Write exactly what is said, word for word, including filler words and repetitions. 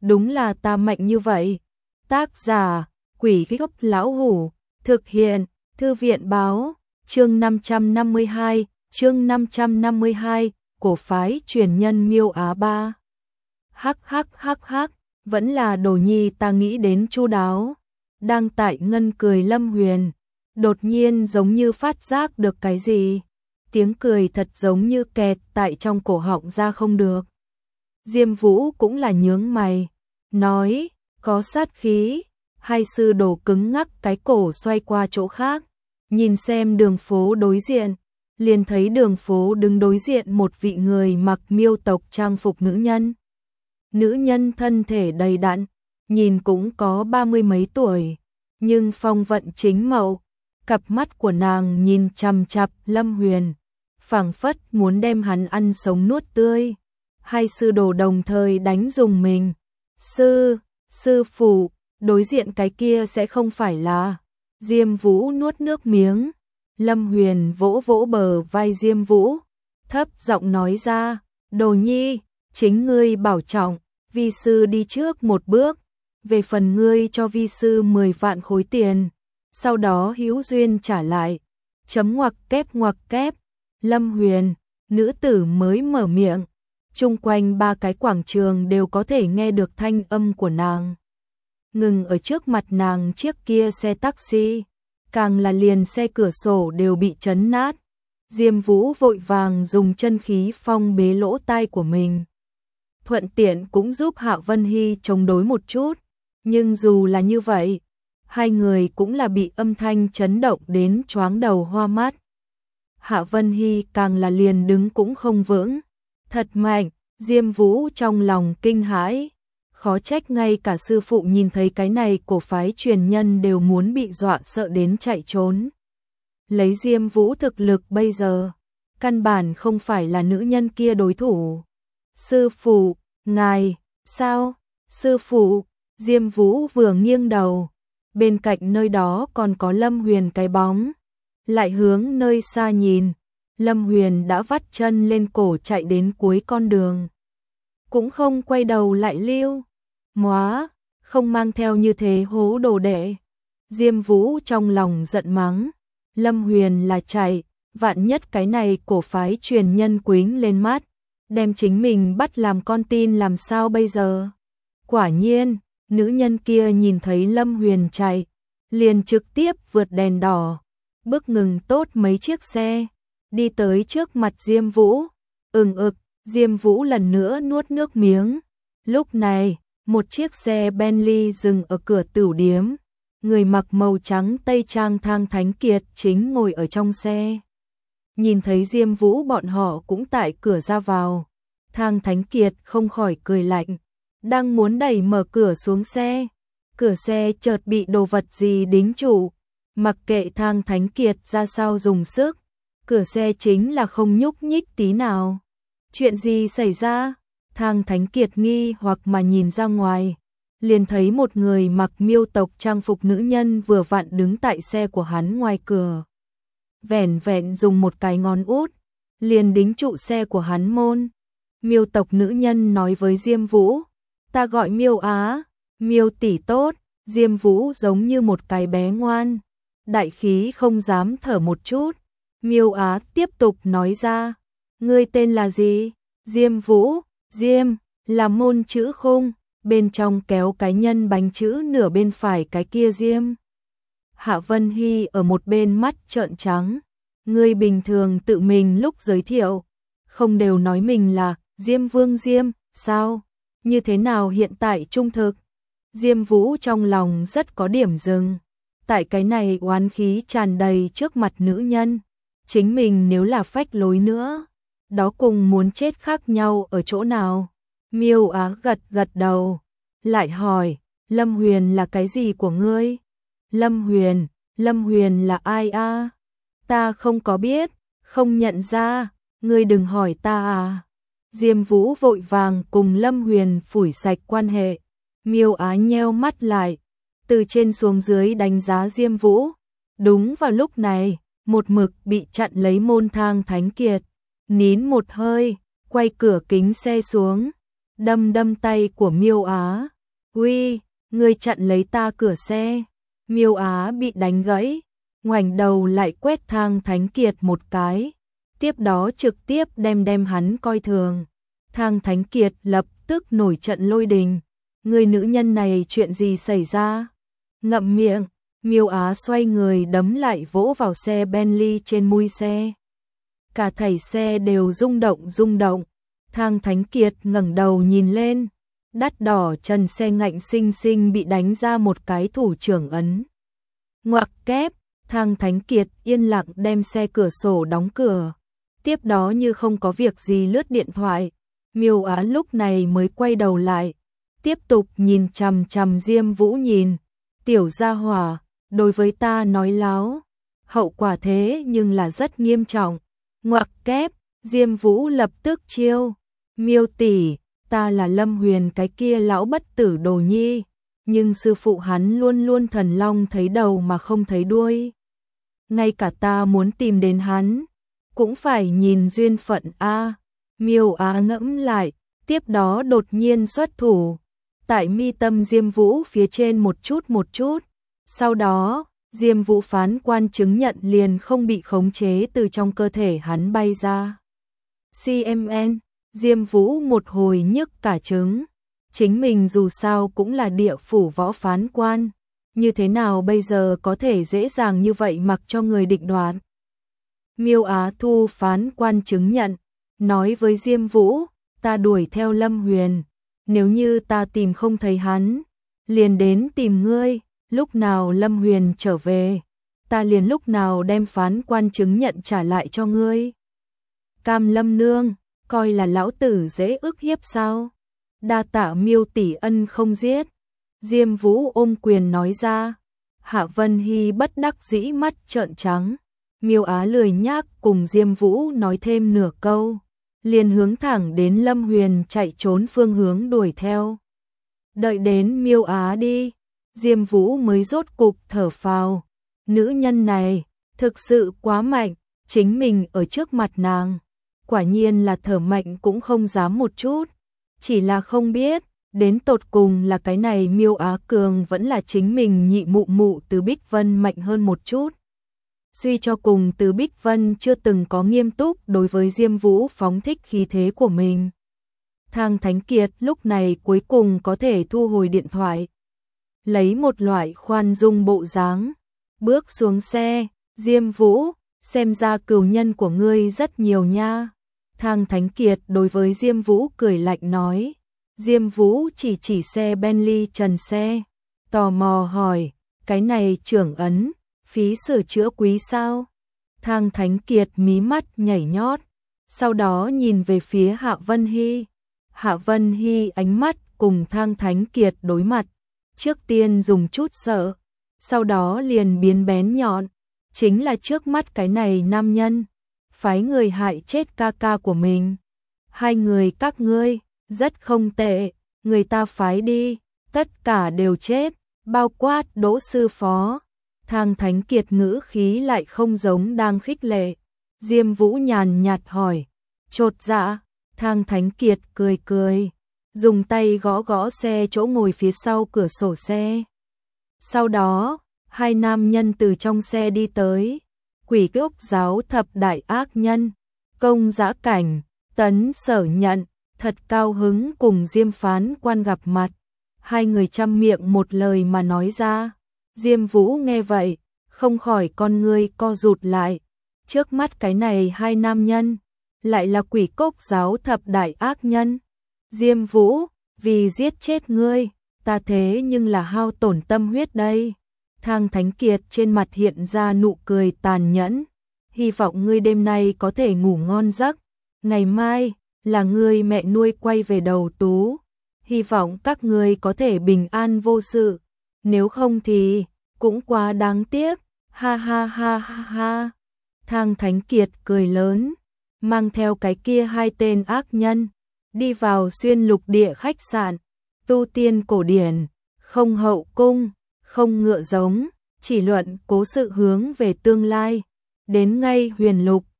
đúng là ta mạnh như vậy. Tác giả, Quỷ Gốc Lão Hủ, thực hiện, Thư viện báo, chương năm trăm năm mươi hai, chương năm trăm năm mươi hai, cổ phái truyền nhân Miêu Á ba. Hắc hắc hắc hắc, vẫn là Đồ Nhi ta nghĩ đến chu đáo. Đang tại ngân cười Lâm Huyền, đột nhiên giống như phát giác được cái gì. Tiếng cười thật giống như kẹt tại trong cổ họng ra không được. Diêm Vũ cũng là nhướng mày, nói, có sát khí. Hai sư đồ cứng ngắc cái cổ xoay qua chỗ khác, nhìn xem đường phố đối diện, liền thấy đường phố đứng đối diện một vị người mặc Miêu tộc trang phục nữ nhân. Nữ nhân thân thể đầy đặn, nhìn cũng có ba mươi mấy tuổi, nhưng phong vận chính mậu, cặp mắt của nàng nhìn chằm chằm Lâm Huyền, phảng phất muốn đem hắn ăn sống nuốt tươi. Hai sư đồ đồng thời đánh dùng mình. Sư, sư phụ, đối diện cái kia sẽ không phải là. Diêm Vũ nuốt nước miếng. Lâm Huyền vỗ vỗ bờ vai Diêm Vũ, thấp giọng nói ra, Đồ Nhi, chính ngươi bảo trọng, vi sư đi trước một bước, về phần ngươi cho vi sư mười vạn khối tiền, sau đó hữu duyên trả lại. Chấm ngoặc kép ngoặc kép. Lâm Huyền, nữ tử mới mở miệng, chung quanh ba cái quảng trường đều có thể nghe được thanh âm của nàng. Ngừng ở trước mặt nàng chiếc kia xe taxi, càng là liền xe cửa sổ đều bị chấn nát. Diêm Vũ vội vàng dùng chân khí phong bế lỗ tai của mình, thuận tiện cũng giúp Hạ Vân Hy chống đối một chút. Nhưng dù là như vậy, hai người cũng là bị âm thanh chấn động đến choáng đầu hoa mắt. Hạ Vân Hy càng là liền đứng cũng không vững. Thật mạnh. Diêm Vũ trong lòng kinh hãi, khó trách ngay cả sư phụ nhìn thấy cái này cổ phái truyền nhân đều muốn bị dọa sợ đến chạy trốn. Lấy Diêm Vũ thực lực bây giờ, căn bản không phải là nữ nhân kia đối thủ. Sư phụ, ngài, sao? Sư phụ, Diêm Vũ vừa nghiêng đầu, bên cạnh nơi đó còn có Lâm Huyền cái bóng, lại hướng nơi xa nhìn. Lâm Huyền đã vắt chân lên cổ chạy đến cuối con đường, cũng không quay đầu lại lưu. Móa, không mang theo như thế hố đồ đệ. Diêm Vũ trong lòng giận mắng, Lâm Huyền là chạy, vạn nhất cái này cổ phái truyền nhân quính lên mắt, đem chính mình bắt làm con tin làm sao bây giờ. Quả nhiên, nữ nhân kia nhìn thấy Lâm Huyền chạy, liền trực tiếp vượt đèn đỏ, bước ngừng tốt mấy chiếc xe, đi tới trước mặt Diêm Vũ. Ừng ực, Diêm Vũ lần nữa nuốt nước miếng. Lúc này, một chiếc xe Bentley dừng ở cửa tửu điếm, người mặc màu trắng tây trang Thang Thánh Kiệt chính ngồi ở trong xe. Nhìn thấy Diêm Vũ bọn họ cũng tại cửa ra vào, Thang Thánh Kiệt không khỏi cười lạnh, đang muốn đẩy mở cửa xuống xe, cửa xe chợt bị đồ vật gì đính trụ. Mặc kệ Thang Thánh Kiệt ra sao dùng sức, cửa xe chính là không nhúc nhích tí nào. Chuyện gì xảy ra? Thang Thánh Kiệt nghi hoặc mà nhìn ra ngoài, liền thấy một người mặc Miêu tộc trang phục nữ nhân vừa vặn đứng tại xe của hắn ngoài cửa. Vẻn vẹn dùng một cái ngón út, liền đính trụ xe của hắn môn. Miêu tộc nữ nhân nói với Diêm Vũ, ta gọi Miêu Á, Miêu tỷ tốt. Diêm Vũ giống như một cái bé ngoan, đại khí không dám thở một chút. Miêu Á tiếp tục nói ra, ngươi tên là gì? Diêm Vũ. Diêm là môn chữ khung, bên trong kéo cái nhân bánh chữ nửa bên phải cái kia Diêm. Hạ Vân Hy ở một bên mắt trợn trắng, ngươi bình thường tự mình lúc giới thiệu, không đều nói mình là Diêm Vương Diêm, sao? Như thế nào hiện tại trung thực? Diêm Vũ trong lòng rất có điểm dừng, tại cái này oán khí tràn đầy trước mặt nữ nhân, chính mình nếu là phách lối nữa, đó cùng muốn chết khác nhau ở chỗ nào? Miêu Á gật gật đầu, lại hỏi, Lâm Huyền là cái gì của ngươi? Lâm Huyền, Lâm Huyền là ai a? Ta không có biết, không nhận ra, ngươi đừng hỏi ta à. Diêm Vũ vội vàng cùng Lâm Huyền phủi sạch quan hệ. Miêu Á nheo mắt lại, từ trên xuống dưới đánh giá Diêm Vũ. Đúng vào lúc này, một mực bị chặn lấy môn Thang Thánh Kiệt, nín một hơi, quay cửa kính xe xuống, đâm đâm tay của Miêu Á. Uy, ngươi chặn lấy ta cửa xe. Miêu Á bị đánh gãy, ngoảnh đầu lại quét Thang Thánh Kiệt một cái, tiếp đó trực tiếp đem đem hắn coi thường. Thang Thánh Kiệt lập tức nổi trận lôi đình. Người nữ nhân này chuyện gì xảy ra? Ngậm miệng, Miêu Á xoay người đấm lại vỗ vào xe Bentley trên mui xe. Cả thảy xe đều rung động rung động. Thang Thánh Kiệt ngẩng đầu nhìn lên, đắt đỏ trần xe ngạnh xinh xinh bị đánh ra một cái thủ trưởng ấn. Ngoặc kép, Thang Thánh Kiệt yên lặng đem xe cửa sổ đóng cửa. Tiếp đó như không có việc gì lướt điện thoại. Miêu Á lúc này mới quay đầu lại, tiếp tục nhìn chằm chằm Diêm Vũ nhìn. Tiểu gia hỏa, đối với ta nói láo, hậu quả thế nhưng là rất nghiêm trọng. Ngoặc kép, Diêm Vũ lập tức chiêu. Miêu tỷ, ta là Lâm Huyền cái kia lão bất tử đồ nhi, nhưng sư phụ hắn luôn luôn thần long thấy đầu mà không thấy đuôi. Ngay cả ta muốn tìm đến hắn, cũng phải nhìn duyên phận a. Miêu Á ngẫm lại, tiếp đó đột nhiên xuất thủ, tại mi tâm Diêm Vũ phía trên một chút một chút. Sau đó, Diêm Vũ phán quan chứng nhận liền không bị khống chế từ trong cơ thể hắn bay ra. xê em en, Diêm Vũ một hồi nhức cả trứng. Chính mình dù sao cũng là địa phủ võ phán quan, như thế nào bây giờ có thể dễ dàng như vậy mặc cho người định đoạt. Miêu Á thu phán quan chứng nhận, nói với Diêm Vũ, ta đuổi theo Lâm Huyền, nếu như ta tìm không thấy hắn, liền đến tìm ngươi, lúc nào Lâm Huyền trở về, ta liền lúc nào đem phán quan chứng nhận trả lại cho ngươi. Cam Lâm nương, coi là lão tử dễ ức hiếp sao? Đa tạ Miêu tỷ ân không giết. Diêm Vũ ôm quyền nói ra. Hạ Vân Hy bất đắc dĩ mắt trợn trắng. Miêu Á lười nhác cùng Diêm Vũ nói thêm nửa câu, liền hướng thẳng đến Lâm Huyền chạy trốn phương hướng đuổi theo. Đợi đến Miêu Á đi, Diêm Vũ mới rốt cục thở phào. Nữ nhân này thực sự quá mạnh, chính mình ở trước mặt nàng, quả nhiên là thở mạnh cũng không dám một chút. Chỉ là không biết, đến tột cùng là cái này Miêu Á cường vẫn là chính mình nhị mụ mụ Từ Bích Vân mạnh hơn một chút. Suy cho cùng Từ Bích Vân chưa từng có nghiêm túc đối với Diêm Vũ phóng thích khí thế của mình. Thang Thánh Kiệt lúc này cuối cùng có thể thu hồi điện thoại. Lấy một loại khoan dung bộ dáng, bước xuống xe. Diêm Vũ, xem ra cừu nhân của ngươi rất nhiều nha. Thang Thánh Kiệt đối với Diêm Vũ cười lạnh nói. Diêm Vũ chỉ chỉ xe Bentley trần xe, tò mò hỏi, cái này trưởng ấn, phí sửa chữa quý sao? Thang Thánh Kiệt mí mắt nhảy nhót, sau đó nhìn về phía Hạ Vân Hy. Hạ Vân Hy ánh mắt cùng Thang Thánh Kiệt đối mặt, trước tiên dùng chút sợ, sau đó liền biến bén nhọn, chính là trước mắt cái này nam nhân, phái người hại chết ca ca của mình. Hai người các ngươi, rất không tệ, người ta phái đi, tất cả đều chết, bao quát Đỗ sư phó. Thang Thánh Kiệt ngữ khí lại không giống đang khích lệ. Diêm Vũ nhàn nhạt hỏi, chột dạ. Thang Thánh Kiệt cười cười, dùng tay gõ gõ xe chỗ ngồi phía sau cửa sổ xe. Sau đó, hai nam nhân từ trong xe đi tới. Quỷ Cốc giáo thập đại ác nhân, Công Dã Cảnh, Tấn Sở Nhận, thật cao hứng cùng Diêm phán quan gặp mặt. Hai người chăm miệng một lời mà nói ra. Diêm Vũ nghe vậy, không khỏi con ngươi co rụt lại. Trước mắt cái này hai nam nhân, lại là Quỷ Cốc giáo thập đại ác nhân. Diêm Vũ, vì giết chết ngươi, ta thế nhưng là hao tổn tâm huyết đây. Thang Thánh Kiệt trên mặt hiện ra nụ cười tàn nhẫn. Hy vọng ngươi đêm nay có thể ngủ ngon giấc. Ngày mai là ngươi mẹ nuôi quay về đầu tú. Hy vọng các ngươi có thể bình an vô sự. Nếu không thì cũng quá đáng tiếc. Ha ha ha ha ha. Thang Thánh Kiệt cười lớn, mang theo cái kia hai tên ác nhân, đi vào xuyên lục địa khách sạn. Tu tiên cổ điển, không hậu cung, không ngựa giống, chỉ luận cố sự hướng về tương lai. Đến ngay huyền lục,